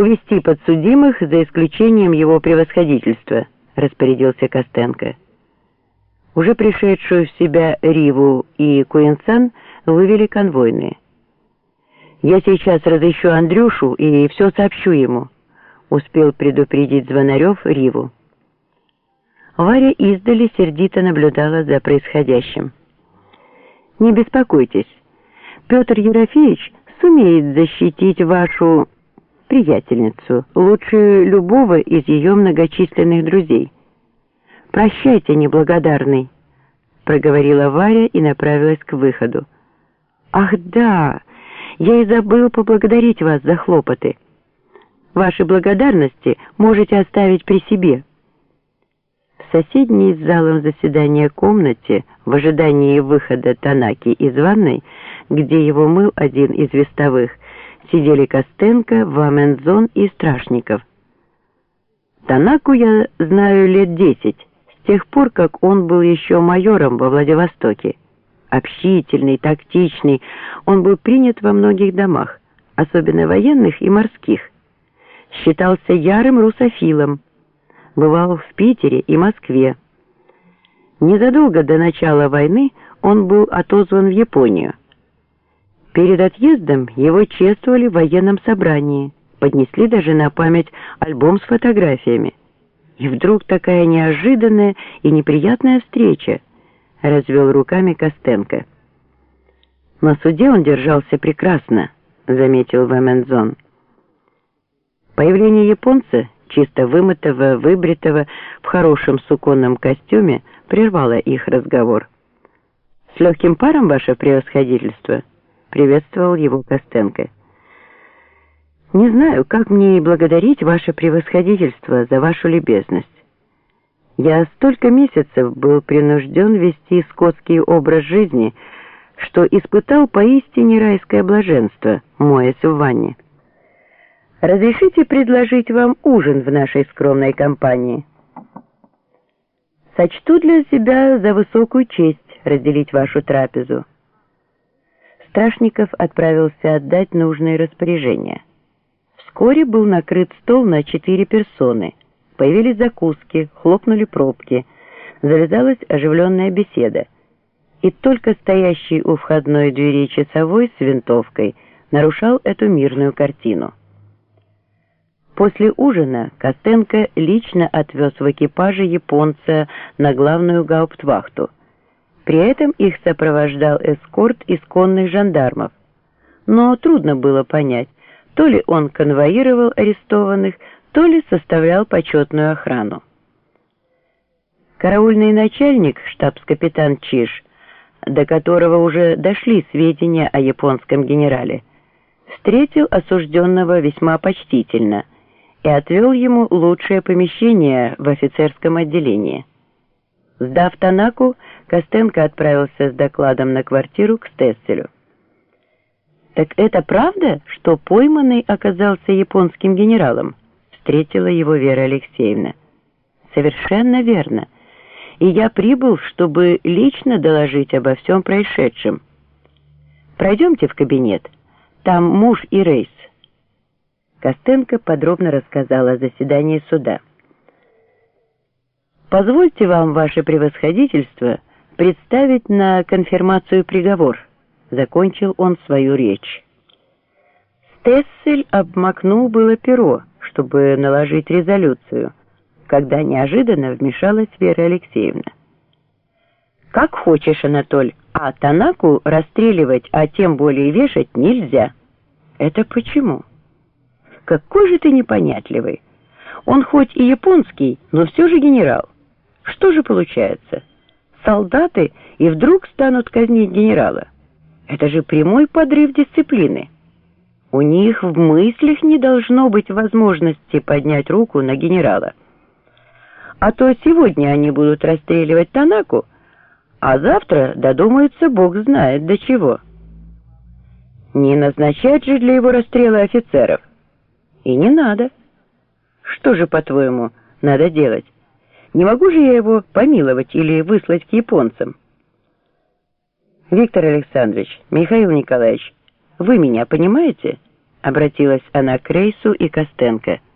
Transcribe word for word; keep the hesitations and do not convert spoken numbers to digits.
«Увести подсудимых за исключением его превосходительства», — распорядился Костенко. Уже пришедшую в себя Риву и Куинсан вывели конвойные. «Я сейчас разыщу Андрюшу и все сообщу ему», — успел предупредить Звонарев Риву. Варя издали сердито наблюдала за происходящим. «Не беспокойтесь, Петр Ерофеевич сумеет защитить вашу приятельницу лучше любого из ее многочисленных друзей. Прощайте, неблагодарный», — проговорила Варя и направилась к выходу. «Ах да, я и забыл поблагодарить вас за хлопоты. Ваши благодарности можете оставить при себе». В соседней с залом заседания комнате, в ожидании выхода Танаки из ванной, где его мыл один из вестовых, сидели Костенко, Вамензон и Страшников. Танаку я знаю лет десять, с тех пор, как он был еще майором во Владивостоке. Общительный, тактичный, он был принят во многих домах, особенно военных и морских. Считался ярым русофилом, бывал в Питере и Москве. Незадолго до начала войны он был отозван в Японию. Перед отъездом его чествовали в военном собрании, поднесли даже на память альбом с фотографиями. И вдруг такая неожиданная и неприятная встреча, развел руками Костенко. На суде он держался прекрасно, заметил Вамензон. Появление японца, чисто вымытого, выбритого, в хорошем суконном костюме, прервало их разговор. «С легким паром, ваше превосходительство?» — приветствовал его Костенко. «Не знаю, как мне и благодарить ваше превосходительство за вашу любезность. Я столько месяцев был принужден вести скотский образ жизни, что испытал поистине райское блаженство, моясь в ванне. Разрешите предложить вам ужин в нашей скромной компании? Сочту для себя за высокую честь разделить вашу трапезу». Страшников отправился отдать нужные распоряжения. Вскоре был накрыт стол на четыре персоны. Появились закуски, хлопнули пробки. Завязалась оживленная беседа. И только стоящий у входной двери часовой с винтовкой нарушал эту мирную картину. После ужина Костенко лично отвез в экипаже японца на главную гауптвахту. При этом их сопровождал эскорт из конных жандармов. Но трудно было понять, то ли он конвоировал арестованных, то ли составлял почетную охрану. Караульный начальник, штабс-капитан Чиж, до которого уже дошли сведения о японском генерале, встретил осужденного весьма почтительно и отвел ему лучшее помещение в офицерском отделении. Сдав Танаку, Костенко отправился с докладом на квартиру к Стесселю. «Так это правда, что пойманный оказался японским генералом?» — встретила его Вера Алексеевна. «Совершенно верно. И я прибыл, чтобы лично доложить обо всем происшедшем. Пройдемте в кабинет. Там муж и Рейс». Костенко подробно рассказал о заседании суда. «Позвольте вам, ваше превосходительство, представить на конфирмацию приговор», — закончил он свою речь. Стессель обмакнул было перо, чтобы наложить резолюцию, когда неожиданно вмешалась Вера Алексеевна. «Как хочешь, Анатоль, а Танаку расстреливать, а тем более вешать нельзя». «Это почему?» «Какой же ты непонятливый! Он хоть и японский, но все же генерал. Что же получается? Солдаты и вдруг станут казнить генерала? Это же прямой подрыв дисциплины. У них в мыслях не должно быть возможности поднять руку на генерала. А то сегодня они будут расстреливать Танаку, а завтра додумаются бог знает до чего. Не назначать же для его расстрела офицеров. И не надо. Что же, по-твоему, надо делать? Не могу же я его помиловать или выслать к японцам? Виктор Александрович, Михаил Николаевич, вы меня понимаете? обратилась она к Рейсу и Костенко.